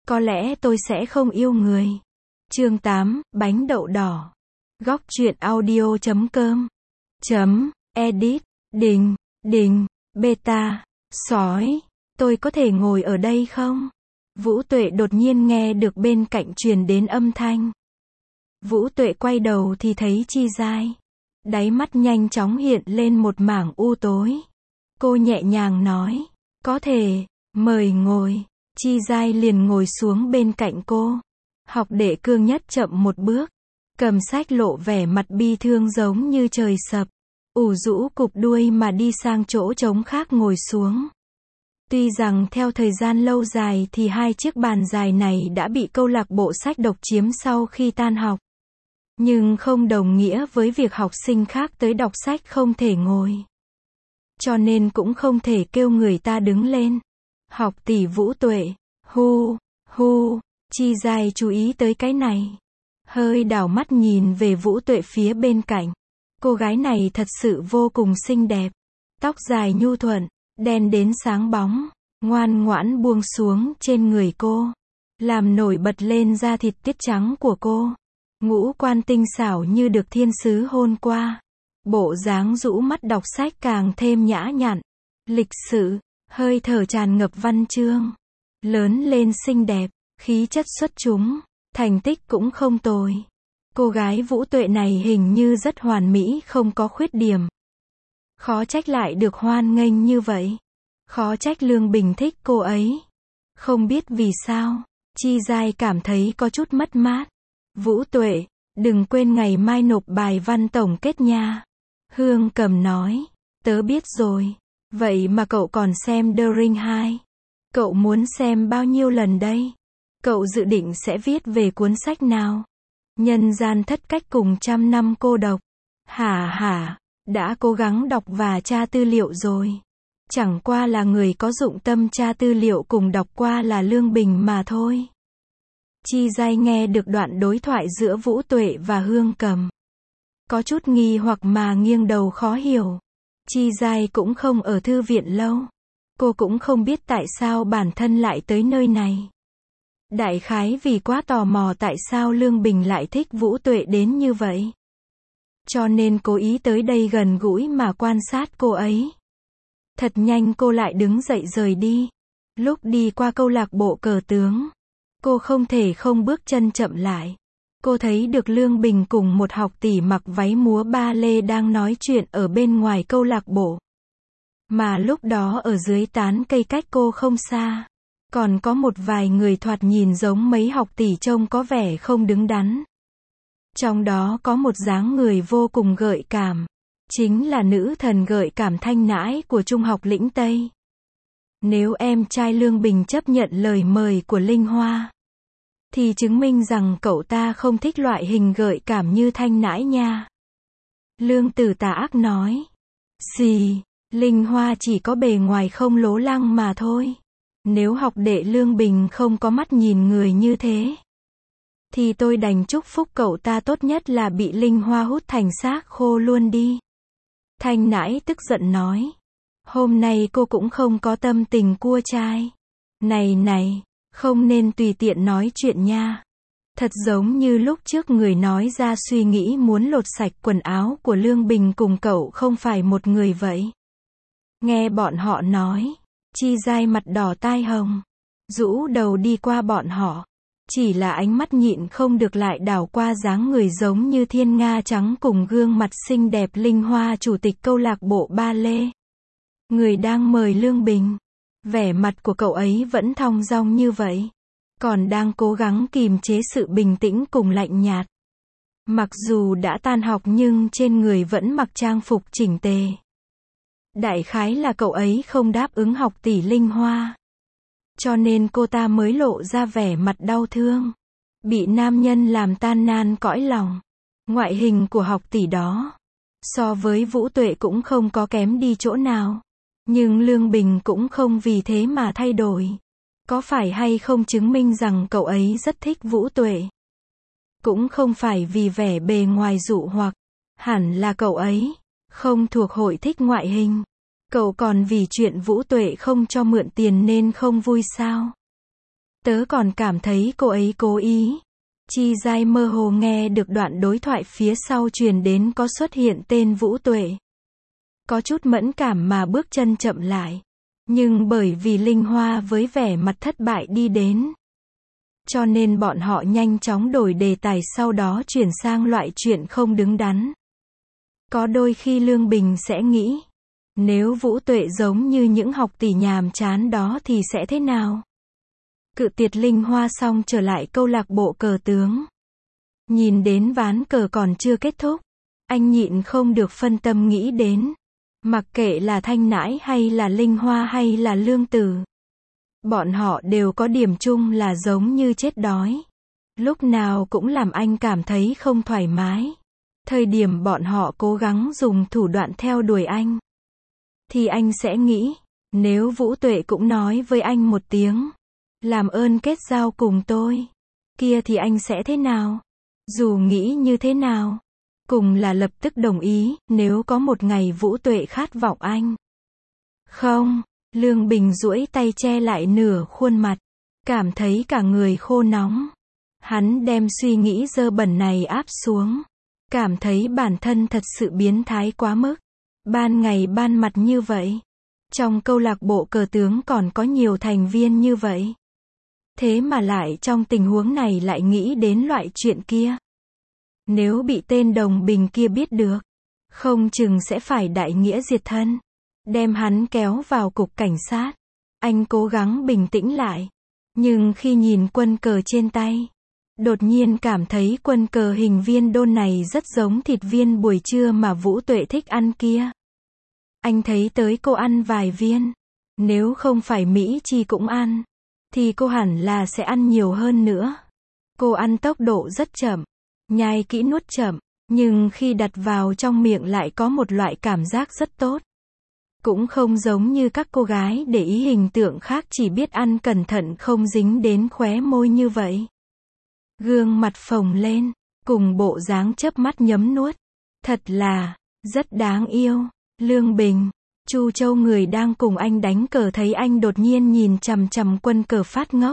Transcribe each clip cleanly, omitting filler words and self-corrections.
có lẽ tôi sẽ không yêu người. Chương 8, bánh đậu đỏ. Góc truyện audio.com edit, đình, beta, sói. Tôi có thể ngồi ở đây không? Vũ Tuệ đột nhiên nghe được bên cạnh truyền đến âm thanh. Vũ Tuệ quay đầu thì thấy Chi Giai. Đáy mắt nhanh chóng hiện lên một mảng u tối. Cô nhẹ nhàng nói, có thể, mời ngồi. Chi Giai liền ngồi xuống bên cạnh cô. Học đệ Cương Nhất chậm một bước, cầm sách lộ vẻ mặt bi thương giống như trời sập, ủ rũ cụp đuôi mà đi sang chỗ trống khác ngồi xuống. Tuy rằng theo thời gian lâu dài thì hai chiếc bàn dài này đã bị câu lạc bộ sách độc chiếm sau khi tan học. Nhưng không đồng nghĩa với việc học sinh khác tới đọc sách không thể ngồi. Cho nên cũng không thể kêu người ta đứng lên. Học tỷ Vũ Tuệ, hu, Chi Giai chú ý tới cái này. Hơi đảo mắt nhìn về Vũ Tuệ phía bên cạnh. Cô gái này thật sự vô cùng xinh đẹp. Tóc dài nhu thuận, đen đến sáng bóng, ngoan ngoãn buông xuống trên người cô, làm nổi bật lên da thịt tiết trắng của cô. Ngũ quan tinh xảo như được thiên sứ hôn qua. Bộ dáng rũ mắt đọc sách càng thêm nhã nhặn, lịch sự, hơi thở tràn ngập văn chương. Lớn lên xinh đẹp, khí chất xuất chúng, thành tích cũng không tồi. Cô gái Vũ Tuệ này hình như rất hoàn mỹ, không có khuyết điểm. Khó trách lại được hoan nghênh như vậy. Khó trách Lương Bình thích cô ấy. Không biết vì sao, Chi Giai cảm thấy có chút mất mát. Vũ Tuệ, đừng quên ngày mai nộp bài văn tổng kết nha. Hương Cầm nói, tớ biết rồi. Vậy mà cậu còn xem The Ring 2. Cậu muốn xem bao nhiêu lần đây? Cậu dự định sẽ viết về cuốn sách nào? Nhân gian thất cách cùng trăm năm cô độc. Hả, đã cố gắng đọc và tra tư liệu rồi. Chẳng qua là người có dụng tâm tra tư liệu cùng đọc qua là Lương Bình mà thôi. Chi Giai nghe được đoạn đối thoại giữa Vũ Tuệ và Hương Cầm. Có chút nghi hoặc mà nghiêng đầu khó hiểu. Chi Giai cũng không ở thư viện lâu. Cô cũng không biết tại sao bản thân lại tới nơi này. Đại khái vì quá tò mò tại sao Lương Bình lại thích Vũ Tuệ đến như vậy. Cho nên cố ý tới đây gần gũi mà quan sát cô ấy. Thật nhanh cô lại đứng dậy rời đi. Lúc đi qua câu lạc bộ cờ tướng, cô không thể không bước chân chậm lại. Cô thấy được Lương Bình cùng một học tỷ mặc váy múa ba lê đang nói chuyện ở bên ngoài câu lạc bộ. Mà lúc đó ở dưới tán cây cách cô không xa, còn có một vài người thoạt nhìn giống mấy học tỷ trông có vẻ không đứng đắn. Trong đó có một dáng người vô cùng gợi cảm. Chính là nữ thần gợi cảm Thanh Nãi của Trung học Lĩnh Tây. Nếu em trai Lương Bình chấp nhận lời mời của Linh Hoa, thì chứng minh rằng cậu ta không thích loại hình gợi cảm như Thanh Nãi nha. Lương Tử tà ác nói. Gì, Linh Hoa chỉ có bề ngoài không lố lăng mà thôi. Nếu học đệ Lương Bình không có mắt nhìn người như thế, thì tôi đành chúc phúc cậu ta tốt nhất là bị Linh Hoa hút thành xác khô luôn đi. Thanh Nãi tức giận nói. Hôm nay cô cũng không có tâm tình cua trai. Này, không nên tùy tiện nói chuyện nha. Thật giống như lúc trước người nói ra suy nghĩ muốn lột sạch quần áo của Lương Bình cùng cậu không phải một người vậy. Nghe bọn họ nói, Chi Giai mặt đỏ tai hồng, rũ đầu đi qua bọn họ. Chỉ là ánh mắt nhịn không được lại đảo qua dáng người giống như thiên nga trắng cùng gương mặt xinh đẹp Linh Hoa chủ tịch câu lạc bộ ba lê. Người đang mời Lương Bình. Vẻ mặt của cậu ấy vẫn thong dong như vậy. Còn đang cố gắng kìm chế sự bình tĩnh cùng lạnh nhạt. Mặc dù đã tan học nhưng trên người vẫn mặc trang phục chỉnh tề. Đại khái là cậu ấy không đáp ứng học tỷ Linh Hoa. Cho nên cô ta mới lộ ra vẻ mặt đau thương. Bị nam nhân làm tan nan cõi lòng. Ngoại hình của học tỷ đó, so với Vũ Tuệ cũng không có kém đi chỗ nào. Nhưng Lương Bình cũng không vì thế mà thay đổi. Có phải hay không chứng minh rằng cậu ấy rất thích Vũ Tuệ. Cũng không phải vì vẻ bề ngoài dụ hoặc. Hẳn là cậu ấy không thuộc hội thích ngoại hình. Cậu còn vì chuyện Vũ Tuệ không cho mượn tiền nên không vui sao? Tớ còn cảm thấy cô ấy cố ý. Chi Giai mơ hồ nghe được đoạn đối thoại phía sau truyền đến có xuất hiện tên Vũ Tuệ. Có chút mẫn cảm mà bước chân chậm lại. Nhưng bởi vì Linh Hoa với vẻ mặt thất bại đi đến, cho nên bọn họ nhanh chóng đổi đề tài, sau đó chuyển sang loại chuyện không đứng đắn. Có đôi khi Lương Bình sẽ nghĩ, nếu Vũ Tuệ giống như những học tỷ nhàm chán đó thì sẽ thế nào? Cự tuyệt Linh Hoa xong trở lại câu lạc bộ cờ tướng. Nhìn đến ván cờ còn chưa kết thúc, anh nhịn không được phân tâm nghĩ đến. Mặc kệ là Thanh Nãi hay là Linh Hoa hay là Lương Tử, bọn họ đều có điểm chung là giống như chết đói. Lúc nào cũng làm anh cảm thấy không thoải mái. Thời điểm bọn họ cố gắng dùng thủ đoạn theo đuổi anh, thì anh sẽ nghĩ, nếu Vũ Tuệ cũng nói với anh một tiếng, làm ơn kết giao cùng tôi, kia thì anh sẽ thế nào? Dù nghĩ như thế nào, cùng là lập tức đồng ý, nếu có một ngày Vũ Tuệ khát vọng anh. Không, Lương Bình duỗi tay che lại nửa khuôn mặt, cảm thấy cả người khô nóng. Hắn đem suy nghĩ dơ bẩn này áp xuống, cảm thấy bản thân thật sự biến thái quá mức. Ban ngày ban mặt như vậy, trong câu lạc bộ cờ tướng còn có nhiều thành viên như vậy. Thế mà lại trong tình huống này lại nghĩ đến loại chuyện kia. Nếu bị tên Đồng Bình kia biết được, không chừng sẽ phải đại nghĩa diệt thân, đem hắn kéo vào cục cảnh sát. Anh cố gắng bình tĩnh lại, nhưng khi nhìn quân cờ trên tay, đột nhiên cảm thấy quân cờ hình viên đôn này rất giống thịt viên buổi trưa mà Vũ Tuệ thích ăn kia. Anh thấy tới cô ăn vài viên, nếu không phải Mỹ Chi cũng ăn, thì cô hẳn là sẽ ăn nhiều hơn nữa. Cô ăn tốc độ rất chậm, nhai kỹ nuốt chậm, nhưng khi đặt vào trong miệng lại có một loại cảm giác rất tốt. Cũng không giống như các cô gái để ý hình tượng khác chỉ biết ăn cẩn thận không dính đến khóe môi như vậy. Gương mặt phồng lên, cùng bộ dáng chớp mắt nhấm nuốt. Thật là, rất đáng yêu. Lương Bình, Chu Châu người đang cùng anh đánh cờ thấy anh đột nhiên nhìn chằm chằm quân cờ phát ngốc.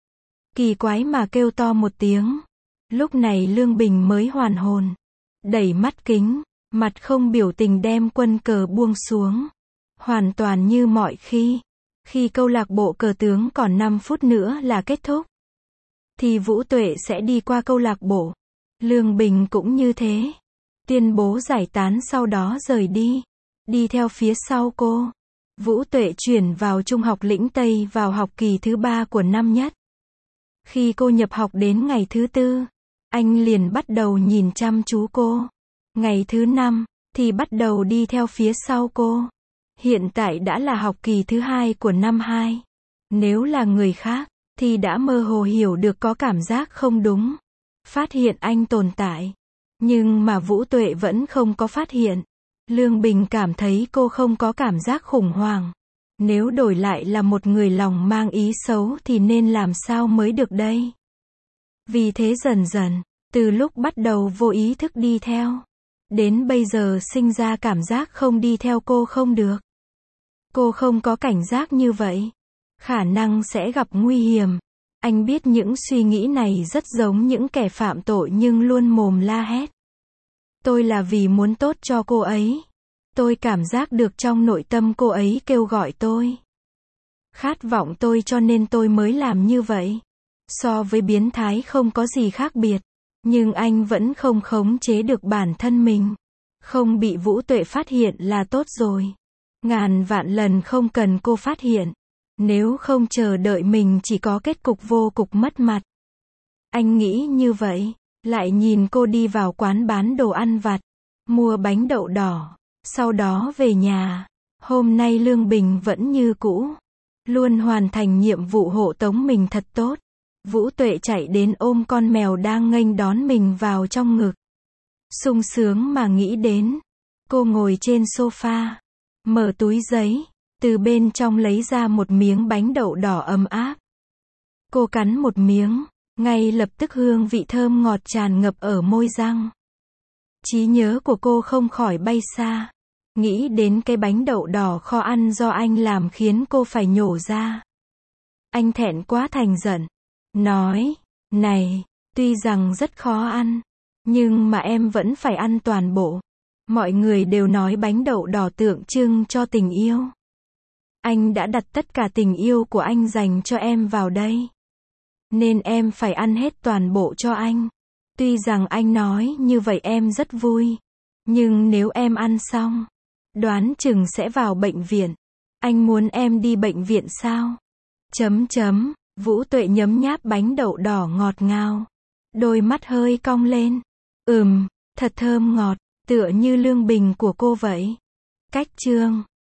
Kỳ quái mà kêu to một tiếng. Lúc này Lương Bình mới hoàn hồn. Đẩy mắt kính, mặt không biểu tình đem quân cờ buông xuống. Hoàn toàn như mọi khi. Khi câu lạc bộ cờ tướng còn 5 phút nữa là kết thúc, thì Vũ Tuệ sẽ đi qua câu lạc bộ. Lương Bình cũng như thế. Tuyên bố giải tán sau đó rời đi. Đi theo phía sau cô. Vũ Tuệ chuyển vào Trung học Lĩnh Tây vào học kỳ thứ 3 của năm nhất. Khi cô nhập học đến ngày thứ 4, anh liền bắt đầu nhìn chăm chú cô. Ngày thứ 5, thì bắt đầu đi theo phía sau cô. Hiện tại đã là học kỳ thứ 2 của năm 2. Nếu là người khác, thì đã mơ hồ hiểu được có cảm giác không đúng. Phát hiện anh tồn tại. Nhưng mà Vũ Tuệ vẫn không có phát hiện. Lương Bình cảm thấy cô không có cảm giác khủng hoảng. Nếu đổi lại là một người lòng mang ý xấu thì nên làm sao mới được đây? Vì thế dần dần, từ lúc bắt đầu vô ý thức đi theo, đến bây giờ sinh ra cảm giác không đi theo cô không được. Cô không có cảnh giác như vậy, khả năng sẽ gặp nguy hiểm. Anh biết những suy nghĩ này rất giống những kẻ phạm tội nhưng luôn mồm la hét. Tôi là vì muốn tốt cho cô ấy. Tôi cảm giác được trong nội tâm cô ấy kêu gọi tôi. Khát vọng tôi cho nên tôi mới làm như vậy. So với biến thái không có gì khác biệt. Nhưng anh vẫn không khống chế được bản thân mình. Không bị Vũ Tuệ phát hiện là tốt rồi. Ngàn vạn lần không cần cô phát hiện. Nếu không chờ đợi mình chỉ có kết cục vô cục mất mặt. Anh nghĩ như vậy. Lại nhìn cô đi vào quán bán đồ ăn vặt. Mua bánh đậu đỏ. Sau đó về nhà. Hôm nay Lương Bình vẫn như cũ. Luôn hoàn thành nhiệm vụ hộ tống mình thật tốt. Vũ Tuệ chạy đến ôm con mèo đang nghênh đón mình vào trong ngực. Sung sướng mà nghĩ đến. Cô ngồi trên sofa. Mở túi giấy. Từ bên trong lấy ra một miếng bánh đậu đỏ ấm áp. Cô cắn một miếng. Ngay lập tức hương vị thơm ngọt tràn ngập ở môi răng. Trí nhớ của cô không khỏi bay xa. Nghĩ đến cái bánh đậu đỏ kho ăn do anh làm khiến cô phải nhổ ra. Anh thẹn quá thành giận. nói, này, tuy rằng rất khó ăn, nhưng mà em vẫn phải ăn toàn bộ. Mọi người đều nói bánh đậu đỏ tượng trưng cho tình yêu. Anh đã đặt tất cả tình yêu của anh dành cho em vào đây. Nên em phải ăn hết toàn bộ cho anh. Tuy rằng anh nói như vậy em rất vui. Nhưng nếu em ăn xong, đoán chừng sẽ vào bệnh viện. Anh muốn em đi bệnh viện sao? Vũ Tuệ nhấm nháp bánh đậu đỏ ngọt ngào. Đôi mắt hơi cong lên. Thật thơm ngọt, tựa như lương bình của cô vậy. Cách chương